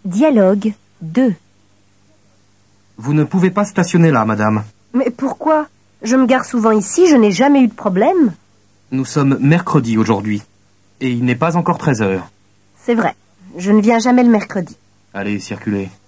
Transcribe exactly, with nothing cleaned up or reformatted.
Dialogue deux. Vous ne pouvez pas stationner là, madame. Mais pourquoi? Je me gare souvent ici, je n'ai jamais eu de problème. Nous sommes mercredi aujourd'hui. Et il n'est pas encore treize heures. C'est vrai, je ne viens jamais le mercredi. Allez, circulez.